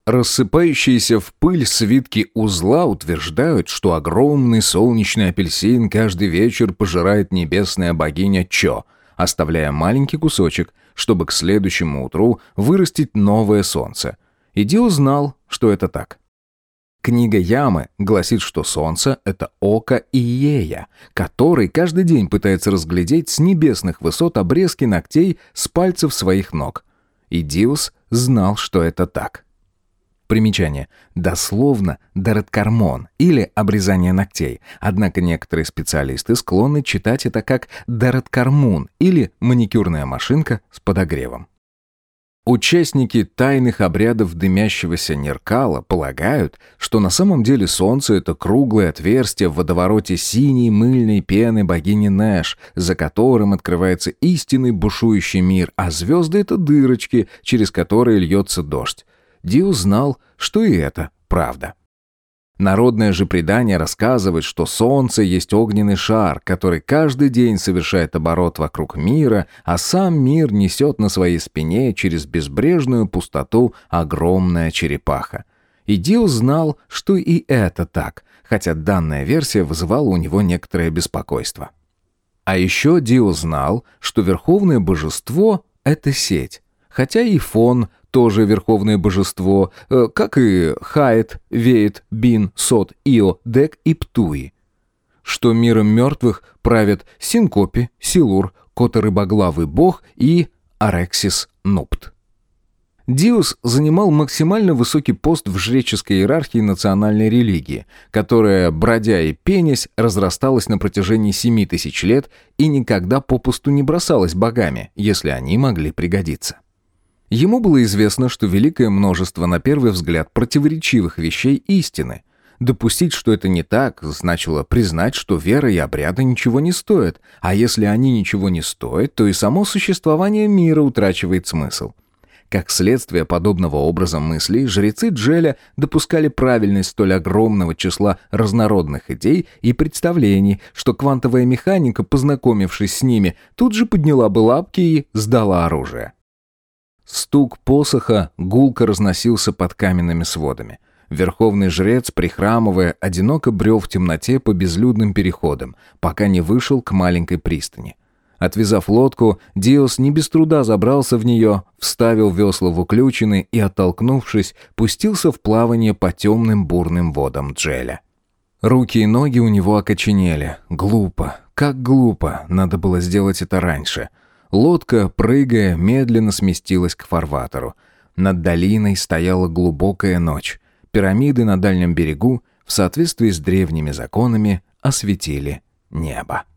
Рассыпающиеся в пыль свитки узла утверждают, что огромный солнечный апельсин каждый вечер пожирает небесная богиня Чо, оставляя маленький кусочек, чтобы к следующему утру вырастить новое солнце. И Дио знал, что это так. Книга Ямы гласит, что солнце — это око Иея, который каждый день пытается разглядеть с небесных высот обрезки ногтей с пальцев своих ног. И Диос знал, что это так. Примечание. Дословно «дареткармон» или «обрезание ногтей». Однако некоторые специалисты склонны читать это как «дареткармун» или «маникюрная машинка с подогревом». Участники тайных обрядов дымящегося Неркала полагают, что на самом деле Солнце — это круглое отверстие в водовороте синей мыльной пены богини Нэш, за которым открывается истинный бушующий мир, а звезды — это дырочки, через которые льется дождь. Дио знал, что и это правда. Народное же предание рассказывает, что Солнце есть огненный шар, который каждый день совершает оборот вокруг мира, а сам мир несет на своей спине через безбрежную пустоту огромная черепаха. И Дио знал, что и это так, хотя данная версия вызывала у него некоторое беспокойство. А еще Дио знал, что верховное божество — это сеть, хотя и Фон — тоже верховное божество, как и Хаэт, Веет, Бин, Сот, Ио, Дек и Птуи. Что миром мертвых правят Синкопи, Силур, Кота-рыбоглавый бог и Арексис Нупт. Диос занимал максимально высокий пост в жреческой иерархии национальной религии, которая, бродя и пенясь, разрасталась на протяжении 7000 лет и никогда попусту не бросалась богами, если они могли пригодиться. Ему было известно, что великое множество, на первый взгляд, противоречивых вещей истины. Допустить, что это не так, значило признать, что вера и обряды ничего не стоят, а если они ничего не стоят, то и само существование мира утрачивает смысл. Как следствие подобного образа мыслей, жрецы Джеля допускали правильность столь огромного числа разнородных идей и представлений, что квантовая механика, познакомившись с ними, тут же подняла бы лапки и сдала оружие. Стук посоха гулко разносился под каменными сводами. Верховный жрец, прихрамывая, одиноко брел в темноте по безлюдным переходам, пока не вышел к маленькой пристани. Отвязав лодку, Диос не без труда забрался в нее, вставил весла в уключины и, оттолкнувшись, пустился в плавание по темным бурным водам Джеля. Руки и ноги у него окоченели. Глупо, как глупо, надо было сделать это раньше. Лодка, прыгая, медленно сместилась к фарватеру. Над долиной стояла глубокая ночь. Пирамиды на дальнем берегу, в соответствии с древними законами, осветили небо.